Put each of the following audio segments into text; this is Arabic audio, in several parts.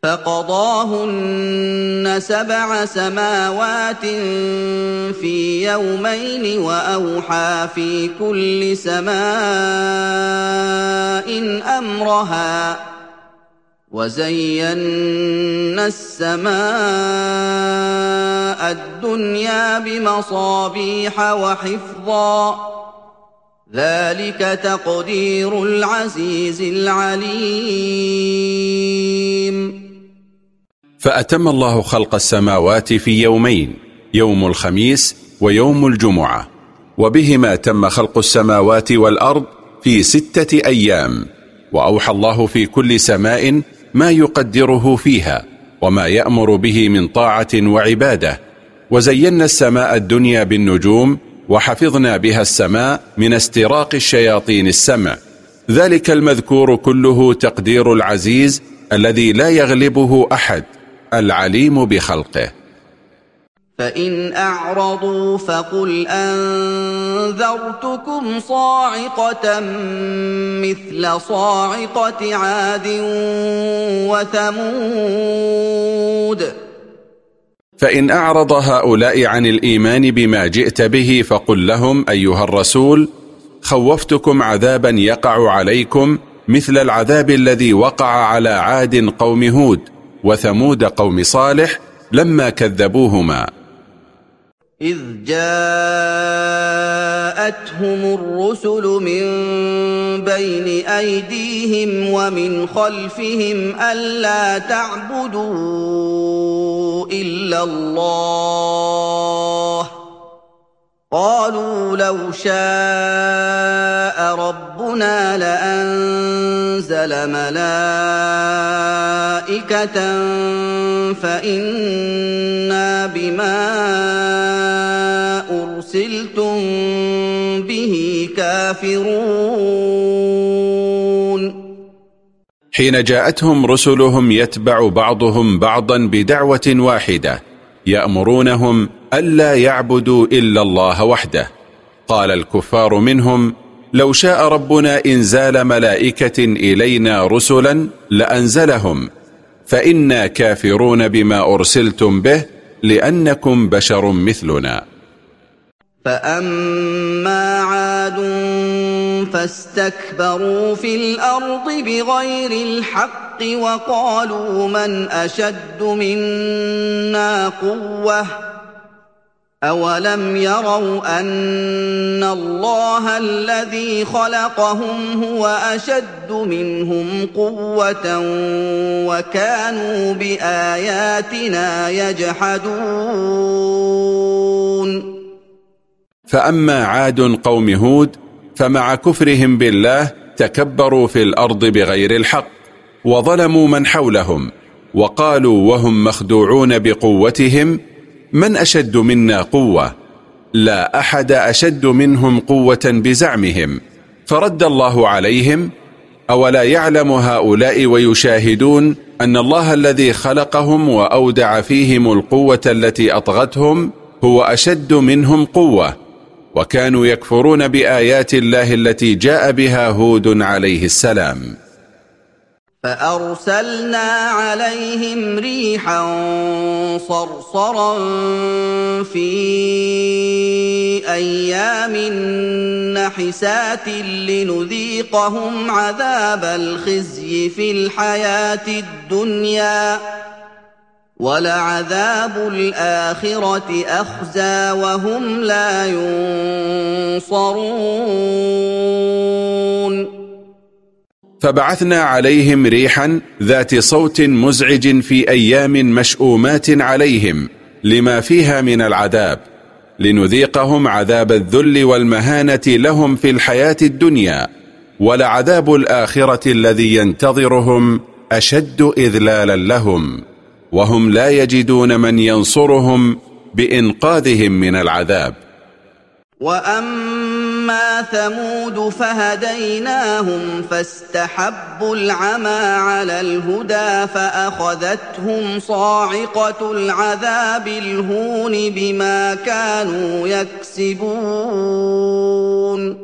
فقضاهن 7 سماوات في يومين وأوحى في كل سماء أمرها وزينا السماء الدنيا بمصابيح وحفظا ذلك تقدير العزيز العليم. فأتم الله خلق السماوات في يومين، يوم الخميس ويوم الجمعة، وبهما تم خلق السماوات والأرض في 6 أيام. وأوحى الله في كل سماء ما يقدره فيها وما يأمر به من طاعة وعبادة. وزينا السماء الدنيا بالنجوم وحفظنا بها السماء من استراق الشياطين السمع. ذلك المذكور كله تقدير العزيز الذي لا يغلبه أحد، العليم بخلقه. فإن أعرضوا فقل أنذرتكم صاعقة مثل صاعقة عاد وثمود. فإن أعرض هؤلاء عن الإيمان بما جئت به فقل لهم أيها الرسول: خوفتكم عذابا يقع عليكم مثل العذاب الذي وقع على عاد قوم هود وثمود قوم صالح لما كذبوهما، إذ جاءتهم الرسل من بين أيديهم ومن خلفهم ألا تعبدوا إلا الله قالوا لو شاء ربنا لأنزل ملائكة فإنا بما أرسلتم به كافرون. حين جاءتهم رسلهم يتبع بعضهم بعضا بدعوة واحدة يأمرونهم ألا يعبدوا إلا الله وحده، قال الكفار منهم: لو شاء ربنا إنزال ملائكة إلينا رسلا لأنزلهم، فإنا كافرون بما أرسلتم به لأنكم بشر مثلنا. فأما عاد فاستكبروا في الأرض بغير الحق وقالوا من أشد منا قوة أولم يروا أن الله الذي خلقهم هو أشد منهم قوة وكانوا بآياتنا يجحدون. فأما عاد قوم هود فمع كفرهم بالله تكبروا في الأرض بغير الحق وظلموا من حولهم، وقالوا وهم مخدوعون بقوتهم: من أشد منا قوة؟ لا أحد أشد منهم قوة بزعمهم. فرد الله عليهم: أولا يعلم هؤلاء ويشاهدون أن الله الذي خلقهم وأودع فيهم القوة التي أطغتهم هو أشد منهم قوة، وكانوا يكفرون بآيات الله التي جاء بها هود عليه السلام. فأرسلنا عليهم ريحا صرصرا في أيام نحسات لنذيقهم عذاب الخزي في الحياة الدنيا ولعذاب الآخرة أخزى وهم لا ينصرون. فبعثنا عليهم ريحا ذات صوت مزعج في أيام مشؤومات عليهم لما فيها من العذاب، لنذيقهم عذاب الذل والمهانة لهم في الحياة الدنيا، ولعذاب الآخرة الذي ينتظرهم أشد إذلالا لهم، وهم لا يجدون من ينصرهم بإنقاذهم من العذاب. وأما ثمود فهديناهم فاستحبوا العمى على الهدى فأخذتهم صاعقة العذاب الهون بما كانوا يكسبون.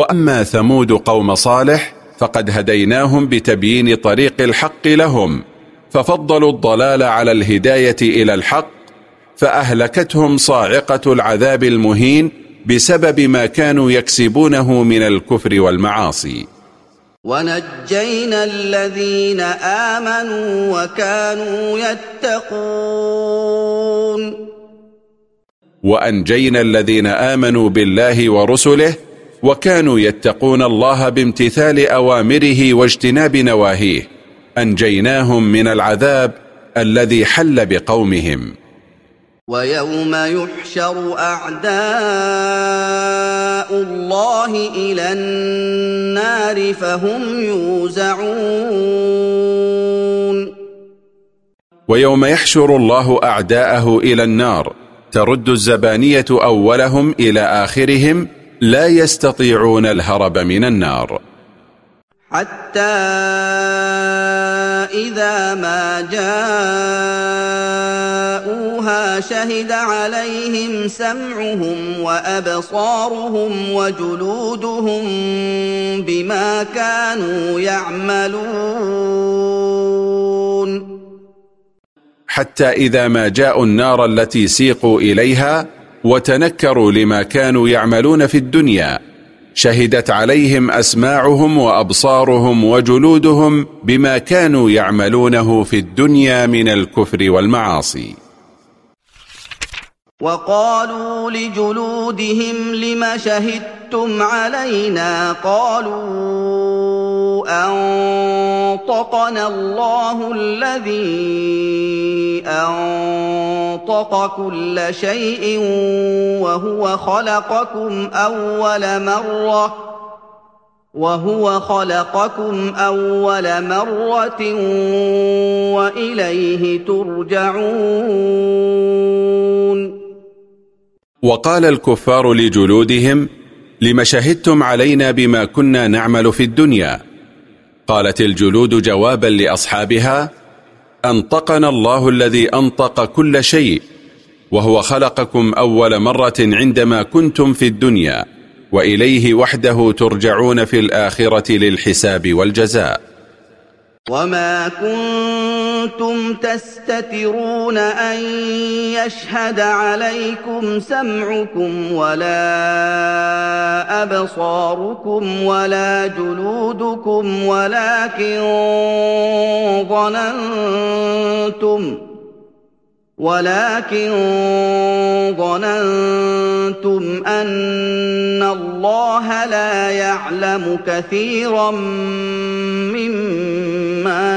وأما ثمود قوم صالح فقد هديناهم بتبيين طريق الحق لهم ففضلوا الضلال على الهداية إلى الحق، فأهلكتهم صاعقة العذاب المهين بسبب ما كانوا يكسبونه من الكفر والمعاصي. ونجينا الذين آمنوا وكانوا يتقون. وأنجينا الذين آمنوا بالله ورسله وكانوا يتقون الله بامتثال أوامره واجتناب نواهيه، أنجيناهم من العذاب الذي حل بقومهم. ويوم يحشر أعداء الله إلى النار فهم يوزعون. ويوم يحشر الله أعداءه إلى النار ترد الزبانية أولهم إلى آخرهم، لا يستطيعون الهرب من النار. حتى إذا ما جاءوها شهد عليهم سمعهم وأبصارهم وجلودهم بما كانوا يعملون. حتى إذا ما جاءوا النار التي سيقوا إليها وتنكروا لما كانوا يعملون في الدنيا، شهدت عليهم أسماعهم وأبصارهم وجلودهم بما كانوا يعملونه في الدنيا من الكفر والمعاصي. وقالوا لجلودهم لم شهدتم علينا؟ قالوا أنطقنا الله الذي أنطق كل شيء وهو خلقكم أول مرة وإليه ترجعون. وقال الكفار لجلودهم لم شهدتم علينا بما كنا نعمل في الدنيا؟ قالت الجلود جوابا لأصحابها: أنطقنا الله الذي أنطق كل شيء، وهو خلقكم أول مرة عندما كنتم في الدنيا، وإليه وحده ترجعون في الآخرة للحساب والجزاء. وما كنتم تستترون أن يشهد عليكم سمعكم ولا أبصاركم ولا جلودكم ولكن ظننتم أن الله لا يعلم كثيرا مما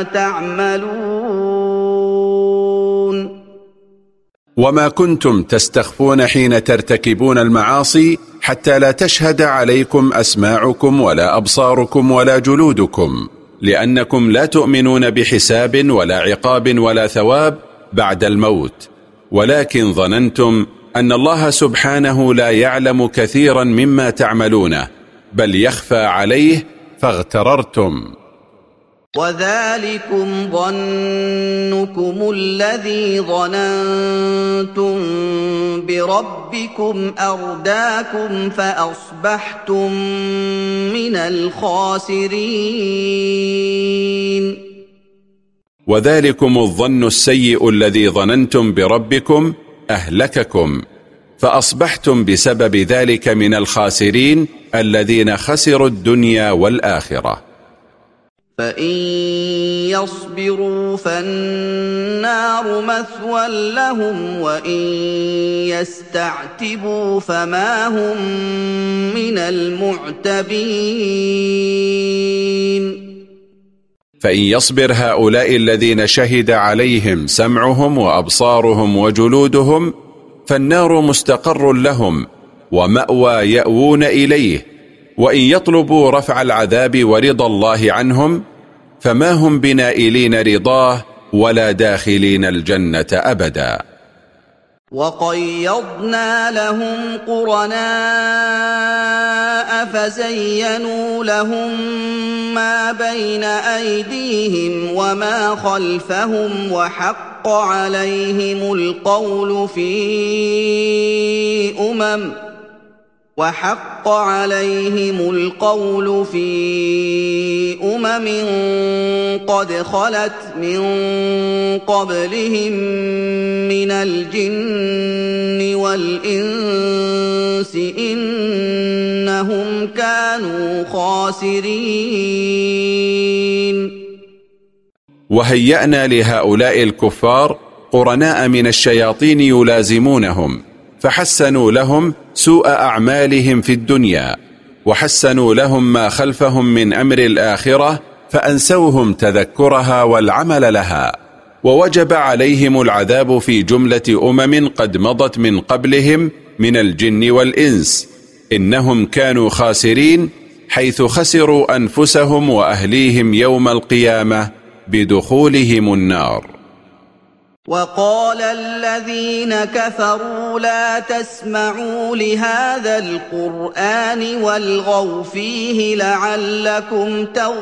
تعملون. وما كنتم تستخفون حين ترتكبون المعاصي حتى لا تشهد عليكم أسماعكم ولا أبصاركم ولا جلودكم، لأنكم لا تؤمنون بحساب ولا عقاب ولا ثواب بعد الموت، ولكن ظننتم أن الله سبحانه لا يعلم كثيرا مما تعملونه، بل يخفى عليه فاغتررتم. وذلكم ظنكم الذي ظننتم بربكم أرداكم فأصبحتم من الخاسرين. وذلكم الظن السيء الذي ظننتم بربكم أهلككم، فأصبحتم بسبب ذلك من الخاسرين الذين خسروا الدنيا والآخرة. فإن يصبروا فالنار مثوى لهم وإن يستعتبوا فما هم من المعتبين. فإن يصبر هؤلاء الذين شهد عليهم سمعهم وأبصارهم وجلودهم فالنار مستقر لهم ومأوى يأوون إليه، وإن يطلبوا رفع العذاب ورضا الله عنهم فما هم بنائلين رضاه ولا داخلين الجنة أبدا. وقيضنا لهم قرناء فزينوا لهم ما بين أيديهم وما خلفهم وحق عليهم القول وحق عليهم القول في قد خلت من قبلهم من الجن والإنس إنهم كانوا خاسرين. وهيأنا لهؤلاء الكفار قرناء من الشياطين يلازمونهم، فحسنوا لهم سوء أعمالهم في الدنيا، وحسنوا لهم ما خلفهم من أمر الآخرة، فأنسوهم تذكرها والعمل لها، ووجب عليهم العذاب في جملة قد مضت من قبلهم من الجن والإنس، إنهم كانوا خاسرين، حيث خسروا أنفسهم وأهليهم يوم القيامة بدخولهم النار. وقال الذين كفروا لا تسمعوا لهذا القرآن والغوا فيه لعلكم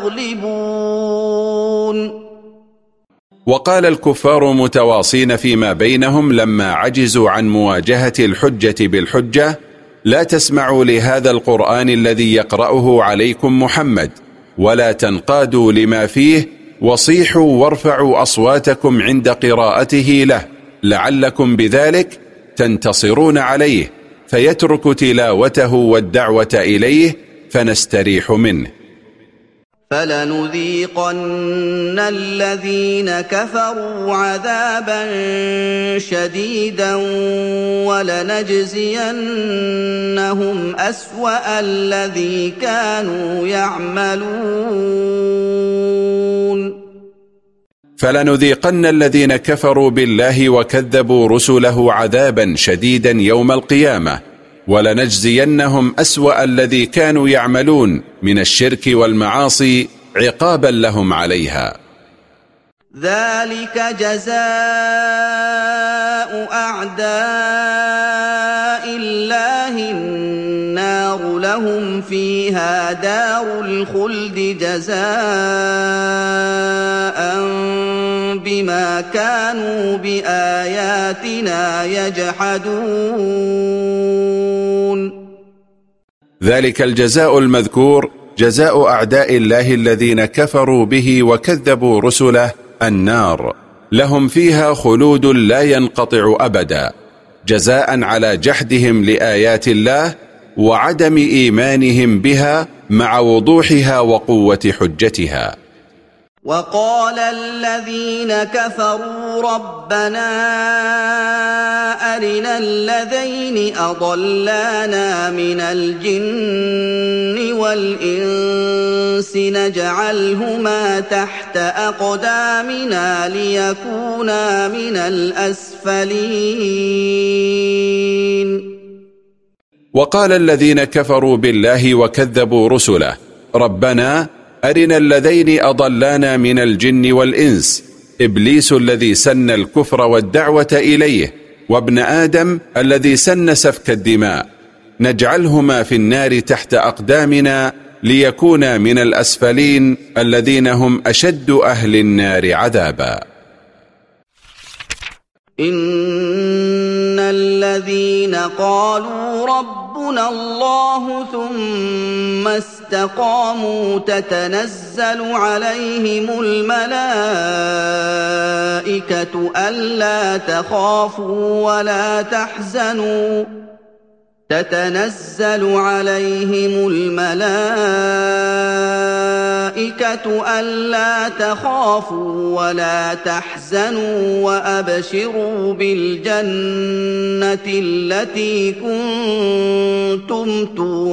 تغلبون. وقال الكفار متواصين فيما بينهم لما عجزوا عن مواجهة الحجة بالحجة: لا تسمعوا لهذا القرآن الذي يقرأه عليكم محمد، ولا تنقادوا لما فيه، وصيحوا وارفعوا أصواتكم عند قراءته له، لعلكم بذلك تنتصرون عليه، فيترك تلاوته والدعوة إليه فنستريح منه. فلنذيقن الذين كفروا عذابا شديدا ولنجزينهم أسوأ الذي كانوا يعملون. فلنذيقن الذين كفروا بالله وكذبوا رسله عذابا شديدا يوم القيامة، ولنجزينهم أسوأ الذي كانوا يعملون من الشرك والمعاصي عقابا لهم عليها. ذلك جزاء أعداء الله النار لهم فيها دار الخلد جزاء بما كانوا بآياتنا يجحدون. ذلك الجزاء المذكور جزاء أعداء الله الذين كفروا به وكذبوا رسله النار، لهم فيها خلود لا ينقطع أبدا، جزاء على جحدهم لآيات الله وعدم إيمانهم بها مع وضوحها وقوة حجتها. وقال الذين كفروا ربنا أرنا الذين أضلانا من الجن والإنس نجعلهما تحت أقدامنا ليكونا من الأسفلين. وقال الذين كفروا بالله وكذبوا رسله ربنا أرنا الذين أضلانا من الجن والإنس، إبليس الذي سن الكفر والدعوة إليه، وابن آدم الذي سن سفك الدماء، نجعلهما في النار تحت أقدامنا ليكونا من الأسفلين الذين هم أشد أهل النار عذابا. إن الذين قالوا ربنا الله ثم استقاموا تتنزل عليهم الملائكة ألا تخافوا ولا تحزنوا تتنزل عليهم الملائكة ألا تخافوا ولا تحزنوا وأبشروا بالجنة التي كنتم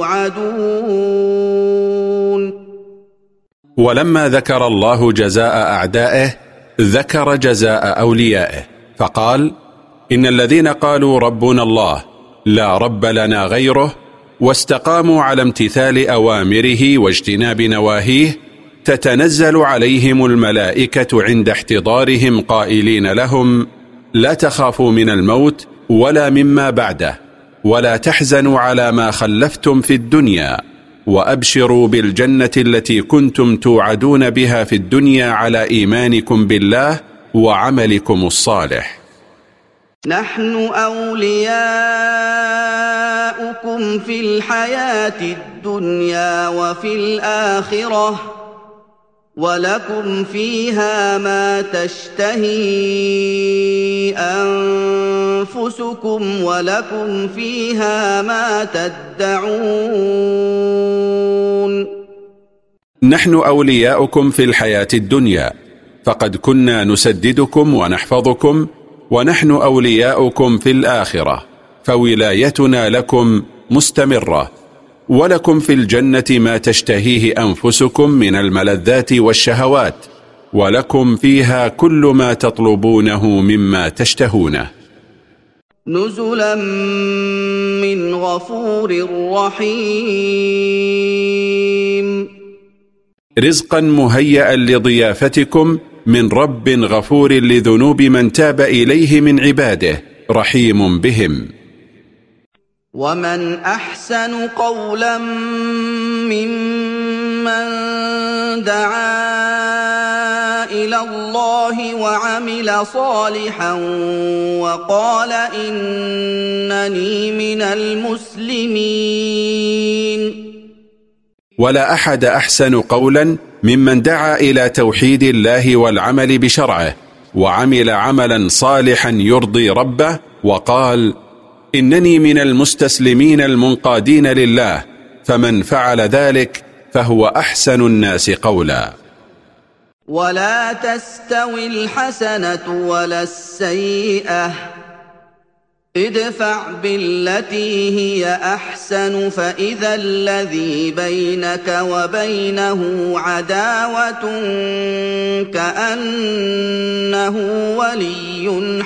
توعدون. ولما ذكر الله جزاء أعدائه ذكر جزاء أوليائه، فقال: إن الذين قالوا ربنا الله لا رب لنا غيره واستقاموا على امتثال أوامره واجتناب نواهيه تتنزل عليهم الملائكة عند احتضارهم قائلين لهم: لا تخافوا من الموت ولا مما بعده، ولا تحزنوا على ما خلفتم في الدنيا، وأبشروا بالجنة التي كنتم توعدون بها في الدنيا على إيمانكم بالله وعملكم الصالح. نحن أولياؤكم أولياؤكم في الحياة الدنيا وفي الآخرة ولكم فيها ما تشتهي أنفسكم ولكم فيها ما تدعون. نحن أولياؤكم في الحياة الدنيا، فقد كنا نسددكم ونحفظكم، ونحن أولياؤكم في الآخرة، فولايتنا لكم مستمرة، ولكم في الجنة ما تشتهيه أنفسكم من الملذات والشهوات، ولكم فيها كل ما تطلبونه مما تشتهونه. نزلا من غفور رحيم. رزقا مهيئا لضيافتكم من رب غفور لذنوب من تاب إليه من عباده، رحيم بهم. ومن أحسن قولا ممن دعا إلى الله وعمل صالحا وقال إنني من المسلمين. ولا أحد أحسن قولا ممن دعا إلى توحيد الله والعمل بشرعه، وعمل عملا صالحا يرضي ربه، وقال إنني من المستسلمين المنقادين لله، فمن فعل ذلك فهو أحسن الناس قولا. ولا تستوي الحسنة ولا السيئة، ادفع بالتي هي أحسن فإذا الذي بينك وبينه عداوة كأنه ولي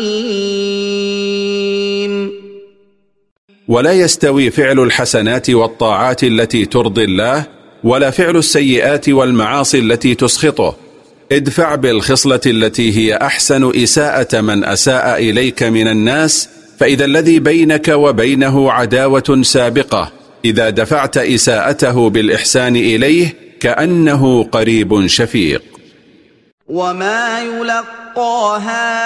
حميم. ولا يستوي فعل الحسنات والطاعات التي ترضي الله، ولا فعل السيئات والمعاصي التي تسخطه. ادفع بالخصلة التي هي أحسن إساءة من أساء إليك من الناس، فإذا الذي بينك وبينه عداوة سابقة إذا دفعت إساءته بالإحسان إليه كأنه قريب شفيق. وما يلقاها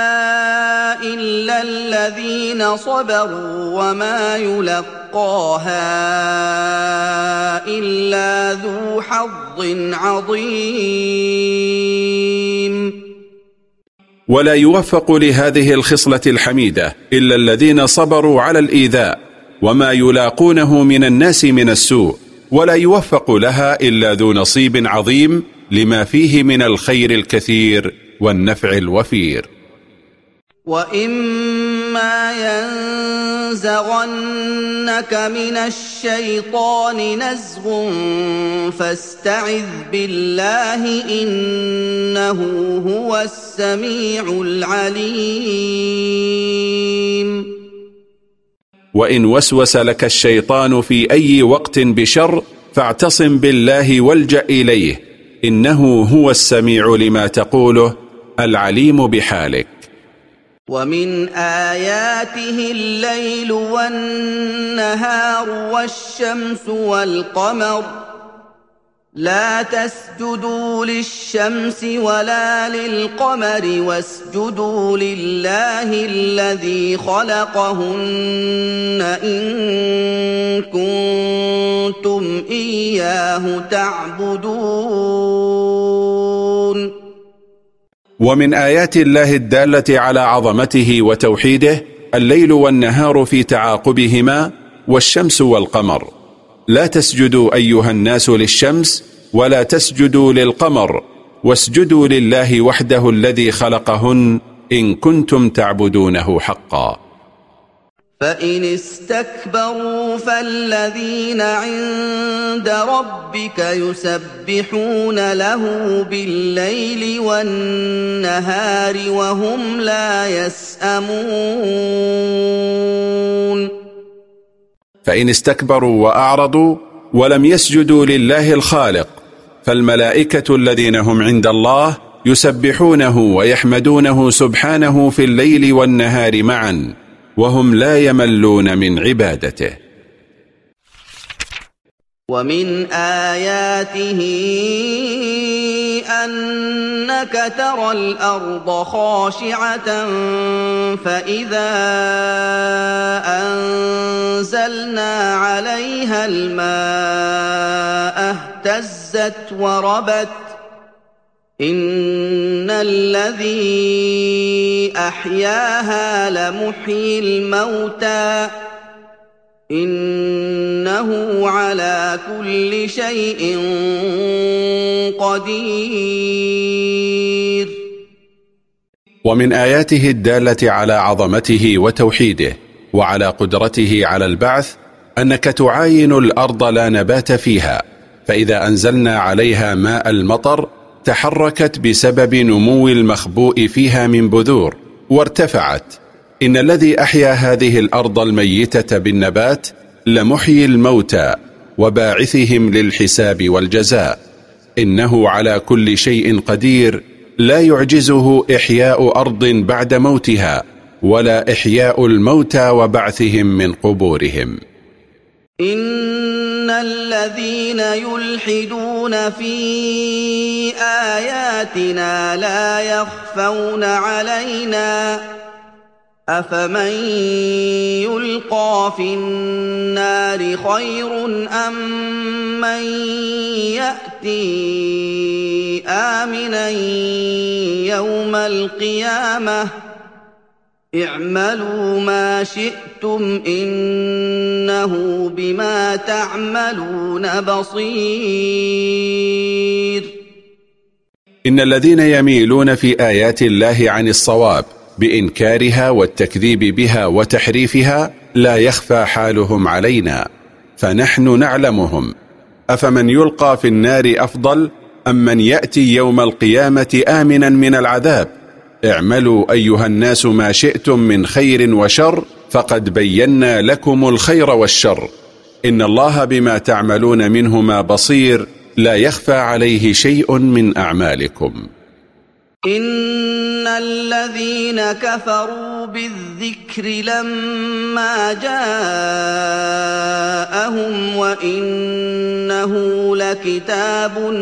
إلا الذين صبروا وما يلقاها إلا ذو حظ عظيم. ولا يوفق لهذه الخصلة الحميدة إلا الذين صبروا على الإيذاء وما يلاقونه من الناس من السوء، ولا يوفق لها إلا ذو نصيب عظيم لما فيه من الخير الكثير والنفع الوفير. وإما ينزغنك من الشيطان نزغ فاستعذ بالله إنه هو السميع العليم. وإن وسوس لك الشيطان في أي وقت بشر فاعتصم بالله والجأ إليه، إنه هو السميع لما تقوله العليم بحالك. ومن آياته الليل والنهار والشمس والقمر لا تسجدوا للشمس ولا للقمر واسجدوا لله الذي خلقهن إن كنتم إياه تعبدون. ومن آيات الله الدالة على عظمته وتوحيده الليل والنهار في تعاقبهما والشمس والقمر. لا تسجدوا أيها الناس للشمس ولا تسجدوا للقمر، واسجدوا لله وحده الذي خلقهن إن كنتم تعبدونه حقا. فإن استكبروا فالذين عند ربك يسبحون له بالليل والنهار وهم لا يسأمون. فإن استكبروا وأعرضوا ولم يسجدوا لله الخالق فالملائكة الذين هم عند الله يسبحونه ويحمدونه سبحانه في الليل والنهار معا، وهم لا يملون من عبادته. ومن آياته أنك ترى الأرض خاشعة فإذا أنزلنا عليها الماء اهتزت وربت إن الذي أحياها لمحيي الموتى إنه على كل شيء قدير. ومن آياته الدالة على عظمته وتوحيده وعلى قدرته على البعث أنك تعاين الأرض لا نبات فيها، فإذا أنزلنا عليها ماء المطر تحركت بسبب نمو المخبوء فيها من بذور وارتفعت. إن الذي أحيا هذه الأرض الميتة بالنبات لمحيي الموتى وباعثهم للحساب والجزاء إنه على كل شيء قدير، لا يعجزه إحياء أرض بعد موتها ولا إحياء الموتى وبعثهم من قبورهم. إن الذين يلحدون في آياتنا لا يخفون علينا أفمن يلقى في النار خير أم من يأتي آمنا يوم القيامة اعملوا ما شئتم إنه بما تعملون بصير. إن الذين يميلون في آيات الله عن الصواب بإنكارها والتكذيب بها وتحريفها لا يخفى حالهم علينا، فنحن نعلمهم. أفمن يلقى في النار أفضل أم من يأتي يوم القيامة آمنا من العذاب اعملوا أيها الناس ما شئتم من خير وشر فقد بينا لكم الخير والشر إن الله بما تعملون منهما بصير لا يخفى عليه شيء من أعمالكم. إن الذين كفروا بالذكر لما جاءهم وإنه لكتاب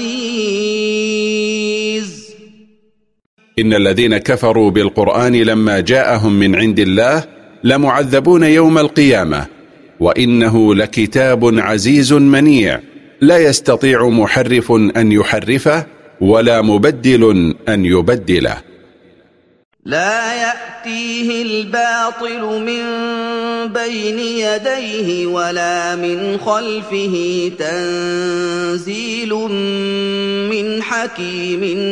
عزيز. إن الذين كفروا بالقرآن لما جاءهم من عند الله لمعذبون يوم القيامة وإنه لكتاب عزيز منيع لا يستطيع محرف أن يحرفه ولا مبدل أن يبدله. لا يأتيه الباطل من بين يديه ولا من خلفه تنزيل من حكيم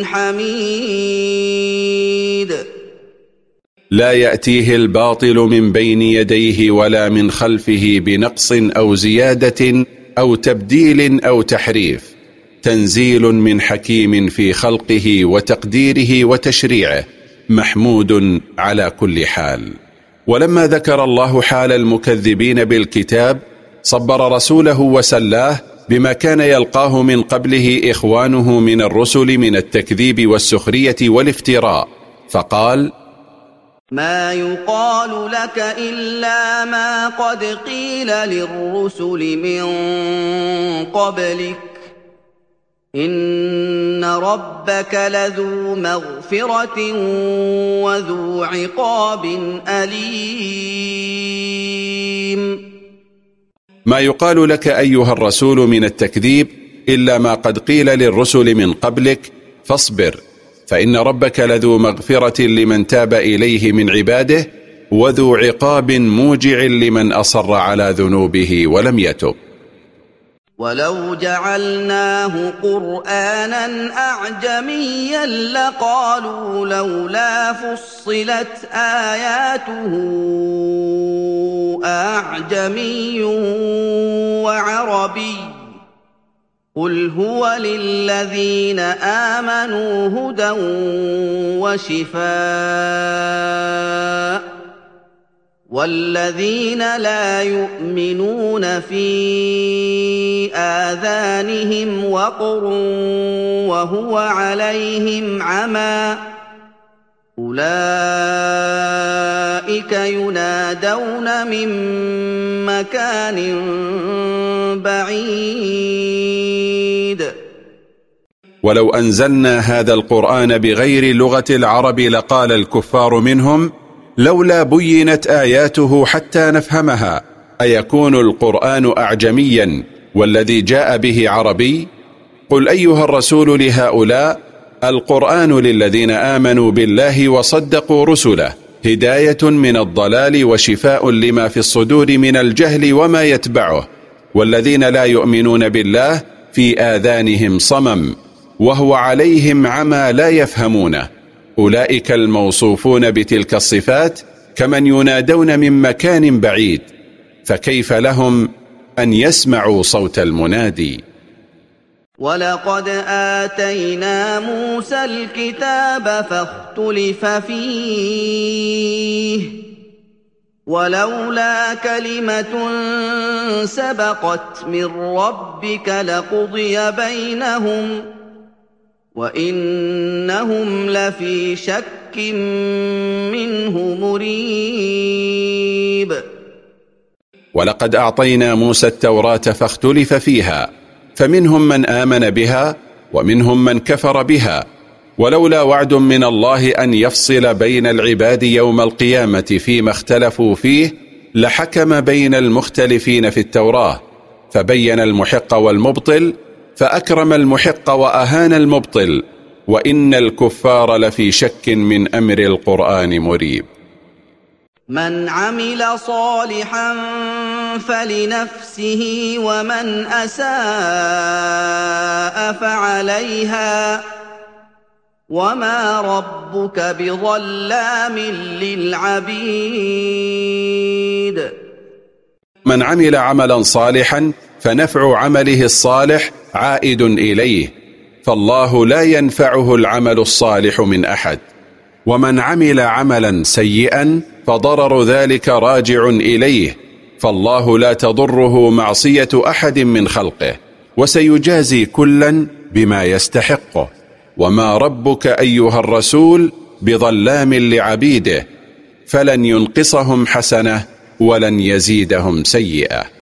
حميد. لا يأتيه الباطل من بين يديه ولا من خلفه بنقص أو زيادة أو تبديل أو تحريف، تنزيل من حكيم في خلقه وتقديره وتشريعه محمود على كل حال. ولما ذكر الله حال المكذبين بالكتاب صبر رسوله وسلاه بما كان يلقاه من قبله إخوانه من الرسل من التكذيب والسخرية والافتراء، فقال: ما يقال لك إلا ما قد قيل للرسل من قبلك إن ربك لذو مغفرة وذو عقاب أليم. ما يقال لك أيها الرسول من التكذيب إلا ما قد قيل للرسل من قبلك، فاصبر فإن ربك لذو مغفرة لمن تاب إليه من عباده وذو عقاب موجع لمن أصر على ذنوبه ولم يتب. ولو جعلناه قرآنا أعجميا لقالوا لولا فصلت آياته أعجمي وعربي قل هو للذين آمنوا هدى وشفاء والذين لا يؤمنون في آذانهم وقر وهو عليهم عمى أولئك ينادون من مكان بعيد. ولو أنزلنا هذا القرآن بغير لغة العرب لقال الكفار منهم لولا بينت آياته حتى نفهمها، أيكون القرآن أعجميا والذي جاء به عربي؟ قل أيها الرسول لهؤلاء القرآن للذين آمنوا بالله وصدقوا رسله هداية من الضلال وشفاء لما في الصدور من الجهل وما يتبعه، والذين لا يؤمنون بالله في آذانهم صمم وهو عليهم عمى لا يفهمونه. أولئك الموصوفون بتلك الصفات كمن ينادون من مكان بعيد، فكيف لهم أن يسمعوا صوت المنادي؟ ولقد آتينا موسى الكتاب فاختلف فيه ولولا كلمة سبقت من ربك لقضي بينهم وإنهم لفي شك منه مريب. ولقد أعطينا موسى التوراة فاختلف فيها، فمنهم من آمن بها ومنهم من كفر بها، ولولا وعد من الله أن يفصل بين العباد يوم القيامة فيما اختلفوا فيه لحكم بين المختلفين في التوراة، فبين المحق والمبطل، فأكرم المحق وأهان المبطل، وإن الكفار لفي شك من أمر القرآن مريب. من عمل صالحا فلنفسه ومن أساء فعليها وما ربك بظلام للعبيد. من عمل عملا صالحا فنفع عمله الصالح عائد إليه، فالله لا ينفعه العمل الصالح من أحد. ومن عمل عملا سيئا فضرر ذلك راجع إليه، فالله لا تضره معصية أحد من خلقه، وسيجازي كلا بما يستحقه. وما ربك أيها الرسول بظلام لعبيده، فلن ينقصهم حسنة ولن يزيدهم سيئة.